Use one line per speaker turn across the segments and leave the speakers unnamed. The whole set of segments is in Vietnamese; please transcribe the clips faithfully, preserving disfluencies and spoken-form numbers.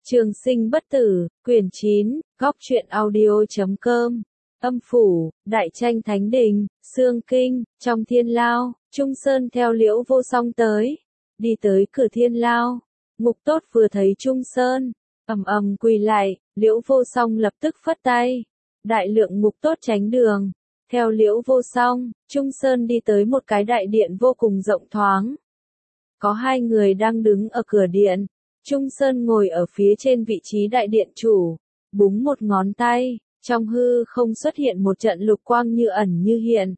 Trường sinh bất tử, quyển chín, góc truyện audio chấm com. Âm phủ, đại tranh thánh đình, xương kinh, trong thiên lao, Trung Sơn theo Liễu Vô Song tới. Đi tới cửa thiên lao, Ngục Tốt vừa thấy Trung Sơn, ầm ầm quỳ lại, Liễu Vô Song lập tức phất tay. Đại lượng Ngục Tốt tránh đường. Theo Liễu Vô Song, Trung Sơn đi tới một cái đại điện vô cùng rộng thoáng. Có hai người đang đứng ở cửa điện. Trung Sơn ngồi ở phía trên vị trí đại điện chủ, búng một ngón tay, trong hư không xuất hiện một trận lục quang như ẩn như hiện.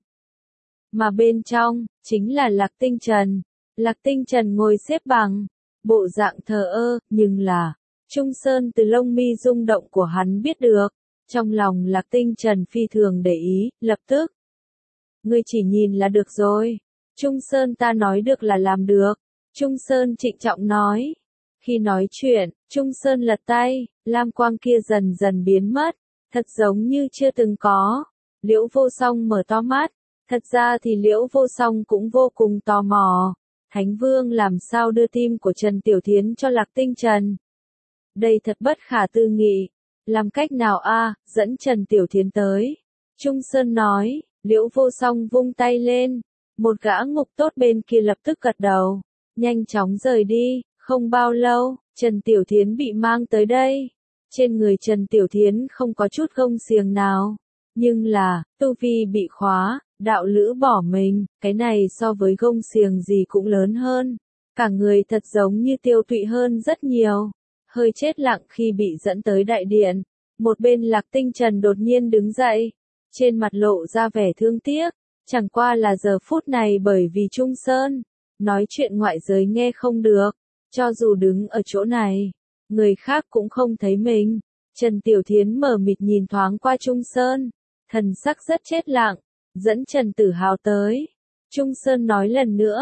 Mà bên trong, chính là Lạc Tinh Trần. Lạc Tinh Trần ngồi xếp bằng, bộ dạng thờ ơ, nhưng là, Trung Sơn từ lông mi rung động của hắn biết được, trong lòng Lạc Tinh Trần phi thường để ý, lập tức. Ngươi chỉ nhìn là được rồi. Trung Sơn ta nói được là làm được. Trung Sơn trịnh trọng nói. Khi nói chuyện, Trung Sơn lật tay, lam quang kia dần dần biến mất, thật giống như chưa từng có. Liễu Vô Song mở to mắt, thật ra thì Liễu Vô Song cũng vô cùng tò mò. Thánh Vương làm sao đưa tim của Trần Tiểu Thiến cho Lạc Tinh Trần? Đây thật bất khả tư nghị. Làm cách nào a? Dẫn Trần Tiểu Thiến tới. Trung Sơn nói, Liễu Vô Song vung tay lên, một gã Ngục Tốt bên kia lập tức gật đầu, nhanh chóng rời đi. Không bao lâu, Trần Tiểu Thiến bị mang tới đây. Trên người Trần Tiểu Thiến không có chút gông xiềng nào. Nhưng là, tu vi bị khóa, đạo lữ bỏ mình, cái này so với gông xiềng gì cũng lớn hơn. Cả người thật giống như tiêu tụy hơn rất nhiều. Hơi chết lặng khi bị dẫn tới đại điện. Một bên Lạc Tinh Trần đột nhiên đứng dậy. Trên mặt lộ ra vẻ thương tiếc. Chẳng qua là giờ phút này bởi vì Trung Sơn. Nói chuyện ngoại giới nghe không được. Cho dù đứng ở chỗ này, người khác cũng không thấy mình. Trần Tiểu Thiến mở mịt nhìn thoáng qua Trung Sơn, thần sắc rất chết lặng, dẫn Trần Tử Hào tới. Trung Sơn nói lần nữa,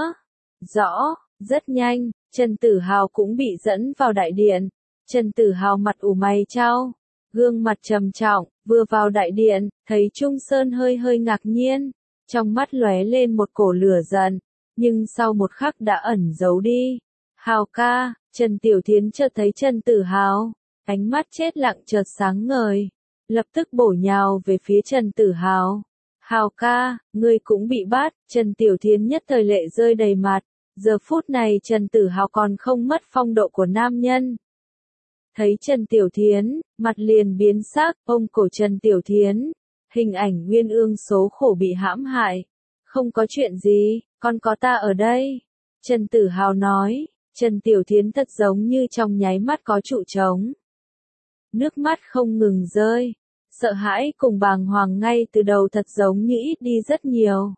rõ, rất nhanh, Trần Tử Hào cũng bị dẫn vào đại điện. Trần Tử Hào mặt ủ mày chau, gương mặt trầm trọng, vừa vào đại điện, thấy Trung Sơn hơi hơi ngạc nhiên, trong mắt lóe lên một cổ lửa giận, nhưng sau một khắc đã ẩn giấu đi. Hào ca, Trần Tiểu Thiến chợt thấy Trần Tử Hào, ánh mắt chết lặng chợt sáng ngời, lập tức bổ nhào về phía Trần Tử Hào. Hào ca, ngươi cũng bị bắt, Trần Tiểu Thiến nhất thời lệ rơi đầy mặt, giờ phút này Trần Tử Hào còn không mất phong độ của nam nhân. Thấy Trần Tiểu Thiến, mặt liền biến sắc, ôm cổ Trần Tiểu Thiến, hình ảnh Nguyên Ương số khổ bị hãm hại. Không có chuyện gì, con có ta ở đây. Trần Tử Hào nói. Trần Tiểu Thiến thật giống như trong nháy mắt có trụ trống. Nước mắt không ngừng rơi. Sợ hãi cùng bàng hoàng ngay từ đầu thật giống như ít đi rất nhiều.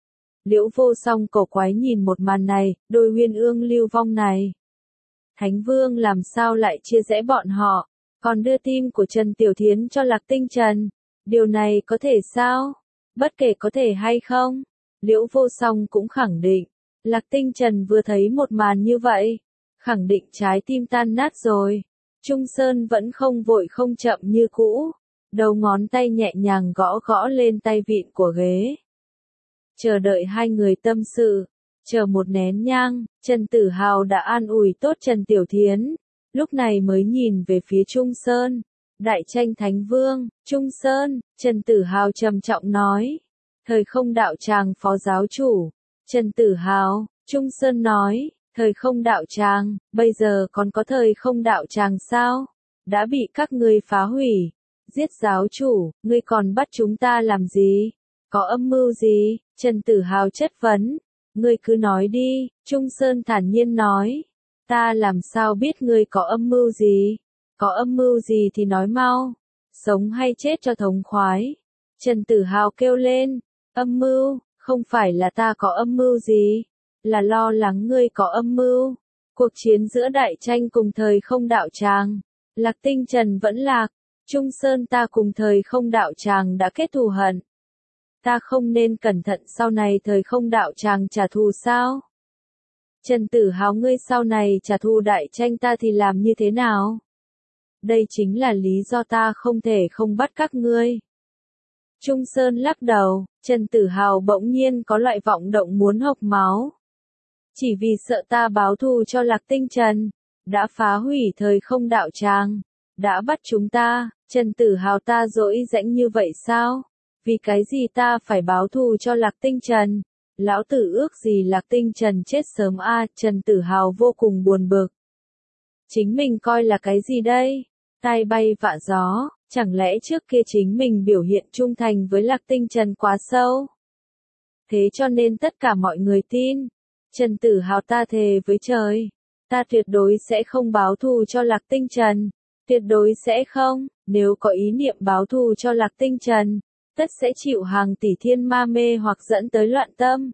Liễu Vô Song cổ quái nhìn một màn này, đôi Nguyên Ương lưu vong này. Thánh Vương làm sao lại chia rẽ bọn họ, còn đưa tim của Trần Tiểu Thiến cho Lạc Tinh Trần. Điều này có thể sao? Bất kể có thể hay không, Liễu Vô Song cũng khẳng định. Lạc Tinh Trần vừa thấy một màn như vậy, khẳng định trái tim tan nát rồi. Trung Sơn vẫn không vội không chậm như cũ, đầu ngón tay nhẹ nhàng gõ gõ lên tay vịn của ghế. Chờ đợi hai người tâm sự, chờ một nén nhang, Trần Tử Hào đã an ủi tốt Trần Tiểu Thiến, lúc này mới nhìn về phía Trung Sơn. Đại tranh Thánh Vương, Trung Sơn, Trần Tử Hào trầm trọng nói. Thời không đạo tràng phó giáo chủ. Trần Tử Hào, Trung Sơn nói, thời không đạo tràng, bây giờ còn có thời không đạo tràng sao? Đã bị các ngươi phá hủy. Giết giáo chủ, ngươi còn bắt chúng ta làm gì? Có âm mưu gì? Trần Tử Hào chất vấn. Ngươi cứ nói đi, Trung Sơn thản nhiên nói. Ta làm sao biết ngươi có âm mưu gì? Có âm mưu gì thì nói mau. Sống hay chết cho thống khoái. Trần Tử Hào kêu lên. Âm mưu. Không phải là ta có âm mưu gì, là lo lắng ngươi có âm mưu. Cuộc chiến giữa đại tranh cùng thời không đạo tràng, Lạc Tinh Trần vẫn lạc, Trung Sơn ta cùng thời không đạo tràng đã kết thù hận. Ta không nên cẩn thận sau này thời không đạo tràng trả thù sao? Trần Tử Hào ngươi sau này trả thù đại tranh ta thì làm như thế nào? Đây chính là lý do ta không thể không bắt các ngươi. Trung Sơn lắc đầu, Trần Tử Hào bỗng nhiên có loại vọng động muốn hộc máu. Chỉ vì sợ ta báo thù cho Lạc Tinh Trần. đã phá hủy thời không đạo tràng, đã bắt chúng ta, Trần Tử Hào ta dỗi dãnh như vậy sao? Vì cái gì ta phải báo thù cho Lạc Tinh Trần? Lão tử ước gì Lạc Tinh Trần chết sớm a, Trần Tử Hào vô cùng buồn bực. Chính mình coi là cái gì đây? Tai bay vạ gió, chẳng lẽ trước kia chính mình biểu hiện trung thành với Lạc Tinh Trần quá sâu? Thế cho nên tất cả mọi người tin. Trần Tử Hào ta thề với trời, ta tuyệt đối sẽ không báo thù cho Lạc Tinh Trần. Tuyệt đối sẽ không, nếu có ý niệm báo thù cho Lạc Tinh Trần, tất sẽ chịu hàng tỷ thiên ma mê hoặc dẫn tới loạn tâm.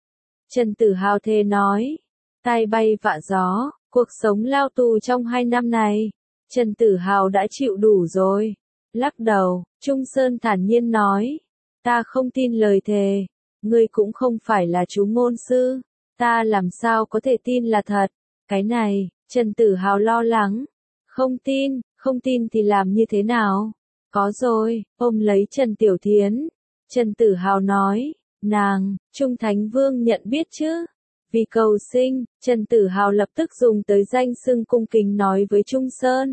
Trần Tử Hào thề nói, tai bay vạ gió, cuộc sống lao tù trong hai năm này, Trần Tử Hào đã chịu đủ rồi. Lắc đầu, Trung Sơn thản nhiên nói, ta không tin lời thề, ngươi cũng không phải là chú ngôn sư, ta làm sao có thể tin là thật. Cái này, Trần Tử Hào lo lắng, không tin, không tin thì làm như thế nào? Có rồi, ôm lấy Trần Tiểu Thiến. Trần Tử Hào nói, nàng, Trung Thánh Vương nhận biết chứ? Vì cầu sinh, Trần Tử Hào lập tức dùng tới danh xưng cung kính nói với Trung Sơn.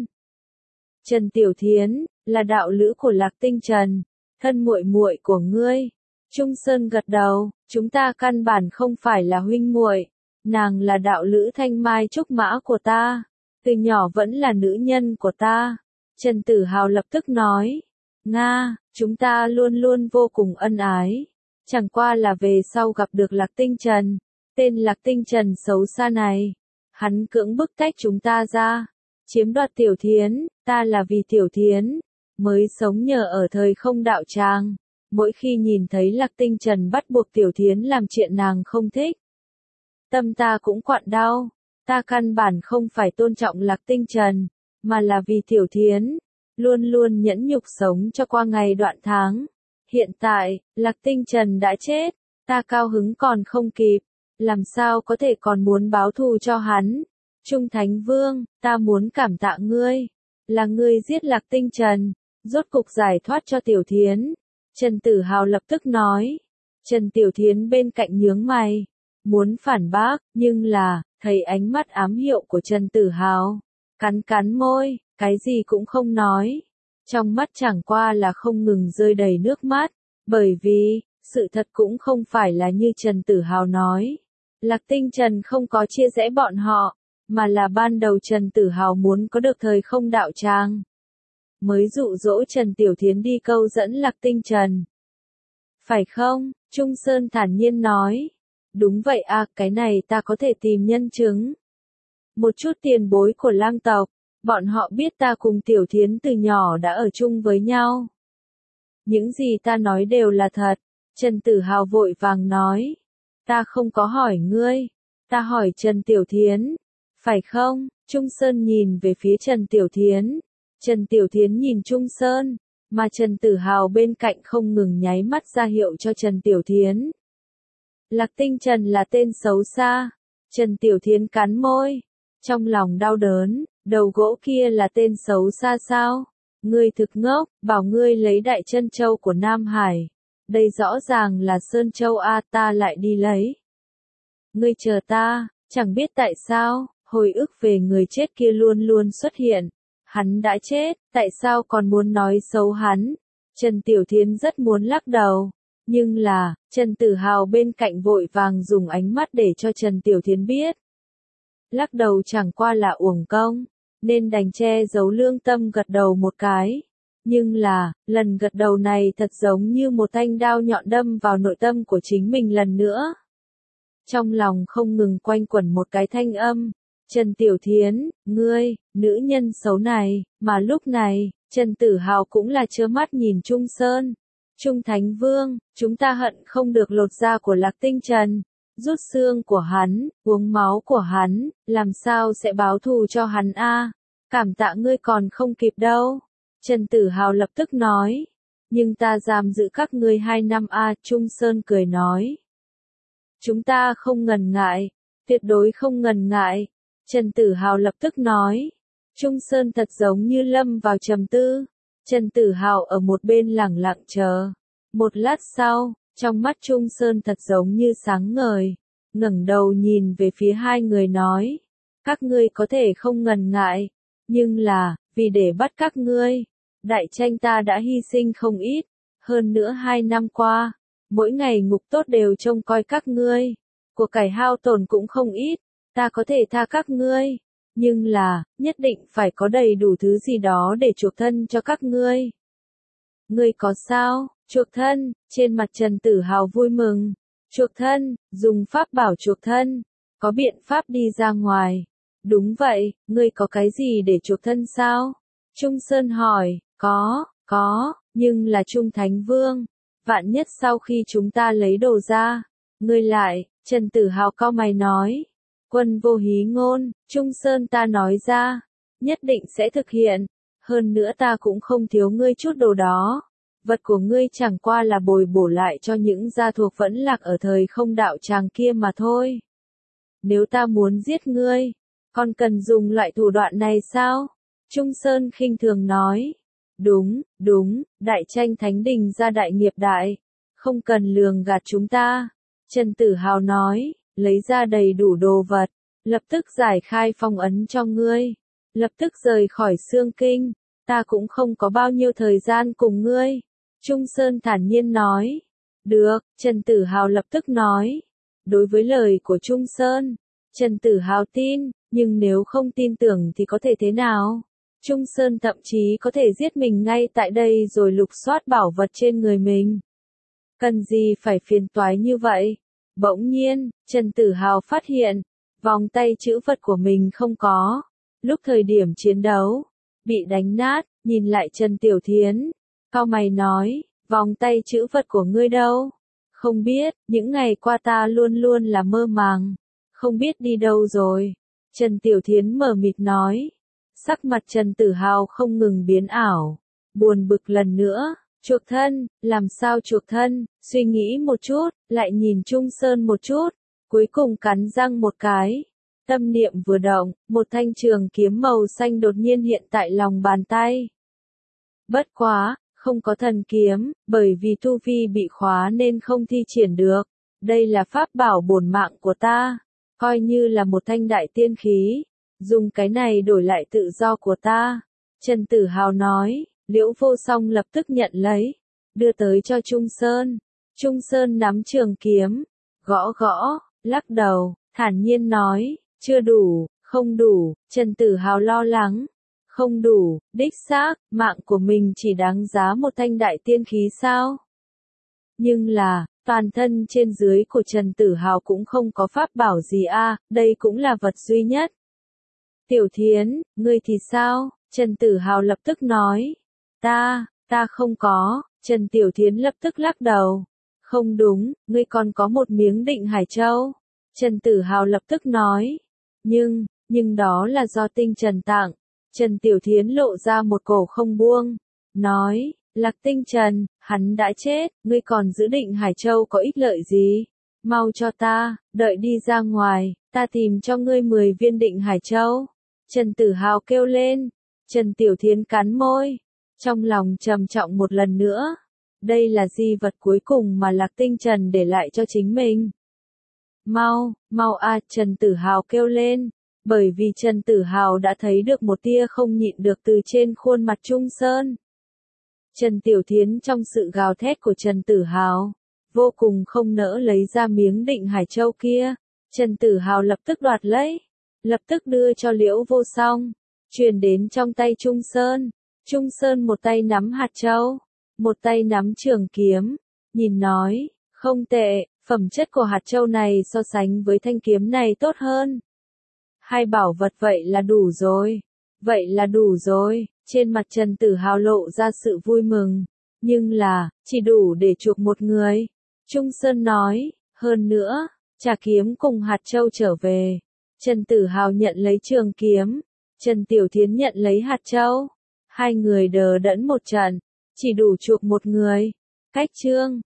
Trần Tiểu Thiến, là đạo lữ của Lạc Tinh Trần, thân muội muội của ngươi. Trung Sơn gật đầu, chúng ta căn bản không phải là huynh muội, nàng là đạo lữ thanh mai trúc mã của ta, từ nhỏ vẫn là nữ nhân của ta. Trần Tử Hào lập tức nói, Nga, chúng ta luôn luôn vô cùng ân ái, chẳng qua là về sau gặp được Lạc Tinh Trần, tên Lạc Tinh Trần xấu xa này, hắn cưỡng bức tách chúng ta ra, chiếm đoạt Tiểu Thiến, ta là vì Tiểu Thiến, mới sống nhờ ở thời không đạo tràng, mỗi khi nhìn thấy Lạc Tinh Trần bắt buộc Tiểu Thiến làm chuyện nàng không thích, tâm ta cũng quặn đau, ta căn bản không phải tôn trọng Lạc Tinh Trần, mà là vì Tiểu Thiến, luôn luôn nhẫn nhục sống cho qua ngày đoạn tháng. Hiện tại, Lạc Tinh Trần đã chết, ta cao hứng còn không kịp, làm sao có thể còn muốn báo thù cho hắn. Trung Thánh Vương, ta muốn cảm tạ ngươi, là ngươi giết Lạc Tinh Trần, rốt cục giải thoát cho Tiểu Thiến. Trần Tử Hào lập tức nói, Trần Tiểu Thiến bên cạnh nhướng mày, muốn phản bác, nhưng là, thấy ánh mắt ám hiệu của Trần Tử Hào, cắn cắn môi, cái gì cũng không nói. Trong mắt chẳng qua là không ngừng rơi đầy nước mắt, bởi vì, sự thật cũng không phải là như Trần Tử Hào nói. Lạc Tinh Trần không có chia rẽ bọn họ, mà là ban đầu Trần Tử Hào muốn có được thời không đạo tràng, mới dụ dỗ Trần Tiểu Thiến đi câu dẫn Lạc Tinh Trần. Phải không? Trung Sơn thản nhiên nói. Đúng vậy à, cái này ta có thể tìm nhân chứng. Một chút tiền bối của lang tộc, bọn họ biết ta cùng Tiểu Thiến từ nhỏ đã ở chung với nhau. Những gì ta nói đều là thật. Trần Tử Hào vội vàng nói. Ta không có hỏi ngươi, ta hỏi Trần Tiểu Thiến. Phải không? Trung Sơn nhìn về phía Trần Tiểu Thiến. Trần Tiểu Thiến nhìn Trung Sơn, mà Trần Tử Hào bên cạnh không ngừng nháy mắt ra hiệu cho Trần Tiểu Thiến. Lạc Tinh Trần là tên xấu xa. Trần Tiểu Thiến cắn môi, trong lòng đau đớn, đầu gỗ kia là tên xấu xa sao? Ngươi thực ngốc, bảo ngươi lấy Đại Chân Châu của Nam Hải. Đây rõ ràng là Sơn Châu a, ta lại đi lấy. Ngươi chờ ta, chẳng biết tại sao, hồi ức về người chết kia luôn luôn xuất hiện. Hắn đã chết, tại sao còn muốn nói xấu hắn? Trần Tiểu Thiến rất muốn lắc đầu. Nhưng là, Trần Tử Hào bên cạnh vội vàng dùng ánh mắt để cho Trần Tiểu Thiến biết. Lắc đầu chẳng qua là uổng công, nên đành che giấu lương tâm gật đầu một cái. Nhưng là, lần gật đầu này thật giống như một thanh đao nhọn đâm vào nội tâm của chính mình lần nữa. Trong lòng không ngừng quanh quẩn một cái thanh âm. Trần Tiểu Thiến, ngươi, nữ nhân xấu này, mà lúc này, Trần Tử Hào cũng là trơ mắt nhìn Trung Sơn. Trung Thánh Vương, chúng ta hận không được lột da của Lạc Tinh Trần, rút xương của hắn, uống máu của hắn, làm sao sẽ báo thù cho hắn a? Cảm tạ ngươi còn không kịp đâu. Trần Tử Hào lập tức nói. Nhưng ta giam giữ các ngươi hai năm a, Trung Sơn cười nói. Chúng ta không ngần ngại, tuyệt đối không ngần ngại. Trần Tử Hào lập tức nói. Trung Sơn thật giống như lâm vào trầm tư. Trần Tử Hào ở một bên lẳng lặng chờ. Một lát sau, trong mắt Trung Sơn thật giống như sáng ngời, ngẩng đầu nhìn về phía hai người nói. các ngươi có thể không ngần ngại, nhưng là, vì để bắt các ngươi, đại tranh ta đã hy sinh không ít, hơn nữa hai năm qua, mỗi ngày ngục tốt đều trông coi các ngươi, của cải hao tổn cũng không ít, ta có thể tha các ngươi, nhưng là, nhất định phải có đầy đủ thứ gì đó để chuộc thân cho các ngươi. Ngươi có sao? Chuộc thân, trên mặt Trần Tử Hào vui mừng. Chuộc thân, dùng pháp bảo chuộc thân, có biện pháp đi ra ngoài. Đúng vậy, ngươi có cái gì để chuộc thân sao? Trung Sơn hỏi, có, có, nhưng là Trung Thánh Vương. Vạn nhất sau khi chúng ta lấy đồ ra, ngươi lại, Trần Tử Hào cau mày nói. Quân vô hí ngôn, Trung Sơn ta nói ra, nhất định sẽ thực hiện. Hơn nữa ta cũng không thiếu ngươi chút đồ đó. Vật của ngươi chẳng qua là bồi bổ lại cho những gia thuộc vẫn lạc ở thời không đạo tràng kia mà thôi. Nếu ta muốn giết ngươi, còn cần dùng loại thủ đoạn này sao? Trung Sơn khinh thường nói. Đúng, đúng, đại tranh thánh đình ra đại nghiệp đại. Không cần lường gạt chúng ta. Trần Tử Hào nói, lấy ra đầy đủ đồ vật, lập tức giải khai phong ấn cho ngươi. Lập tức rời khỏi xương kinh, ta cũng không có bao nhiêu thời gian cùng ngươi. Trung Sơn thản nhiên nói. Được, Trần Tử Hào lập tức nói. Đối với lời của Trung Sơn, Trần Tử Hào tin, nhưng nếu không tin tưởng thì có thể thế nào? Trung Sơn thậm chí có thể giết mình ngay tại đây rồi lục soát bảo vật trên người mình. Cần gì phải phiền toái như vậy? Bỗng nhiên, Trần Tử Hào phát hiện, vòng tay chữ vật của mình không có. Lúc thời điểm chiến đấu, bị đánh nát, nhìn lại Trần Tiểu Thiến. Cau mày nói, vòng tay chữ vật của ngươi đâu? Không biết, những ngày qua ta luôn luôn là mơ màng. Không biết đi đâu rồi. Trần Tiểu Thiến mờ mịt nói. Sắc mặt Trần Tử Hào không ngừng biến ảo. Buồn bực lần nữa. Chuộc thân, làm sao chuộc thân? Suy nghĩ một chút, lại nhìn Trung Sơn một chút. Cuối cùng cắn răng một cái. Tâm niệm vừa động, một thanh trường kiếm màu xanh đột nhiên hiện tại lòng bàn tay. Bất quá, không có thần kiếm, bởi vì tu vi bị khóa nên không thi triển được. Đây là pháp bảo bổn mạng của ta, coi như là một thanh đại tiên khí, dùng cái này đổi lại tự do của ta. Trần Tử Hào nói, Liễu Vô Song lập tức nhận lấy, đưa tới cho Trung Sơn. Trung Sơn nắm trường kiếm, gõ gõ, lắc đầu, thản nhiên nói, chưa đủ, không đủ. Trần Tử Hào lo lắng. Không đủ, đích xác, mạng của mình chỉ đáng giá một thanh đại tiên khí sao? Nhưng là, toàn thân trên dưới của Trần Tử Hào cũng không có pháp bảo gì a, à, đây cũng là vật duy nhất. Tiểu Thiến, ngươi thì sao? Trần Tử Hào lập tức nói. Ta, ta không có. Trần Tiểu Thiến lập tức lắc đầu. Không đúng, ngươi còn có một miếng Định Hải Châu. Trần Tử Hào lập tức nói. Nhưng, nhưng đó là do Tinh Trần tặng. Trần Tiểu Thiến lộ ra một cổ không buông, nói, Lạc Tinh Trần, hắn đã chết, ngươi còn giữ Định Hải Châu có ích lợi gì? Mau cho ta, đợi đi ra ngoài, ta tìm cho ngươi mười viên Định Hải Châu. Trần Tử Hào kêu lên, Trần Tiểu Thiến cắn môi, trong lòng trầm trọng một lần nữa. Đây là di vật cuối cùng mà Lạc Tinh Trần để lại cho chính mình. Mau, mau a, Trần Tử Hào kêu lên. Bởi vì Trần Tử Hào đã thấy được một tia không nhịn được từ trên khuôn mặt Trung Sơn. Trần Tiểu Thiến trong sự gào thét của Trần Tử Hào, vô cùng không nỡ lấy ra miếng Định Hải Châu kia. Trần Tử Hào lập tức đoạt lấy, lập tức đưa cho Liễu Vô Song, truyền đến trong tay Trung Sơn. Trung Sơn một tay nắm hạt châu, một tay nắm trường kiếm, nhìn nói, không tệ, phẩm chất của hạt châu này so sánh với thanh kiếm này tốt hơn. Hai bảo vật vậy là đủ rồi. Vậy là đủ rồi. Trên mặt Trần Tử Hào lộ ra sự vui mừng. Nhưng là, chỉ đủ để chuộc một người. Trung Sơn nói, hơn nữa, trả kiếm cùng hạt châu trở về. Trần Tử Hào nhận lấy trường kiếm. Trần Tiểu Thiến nhận lấy hạt châu. Hai người đờ đẫn một trận. Chỉ đủ chuộc một người. Cách chương.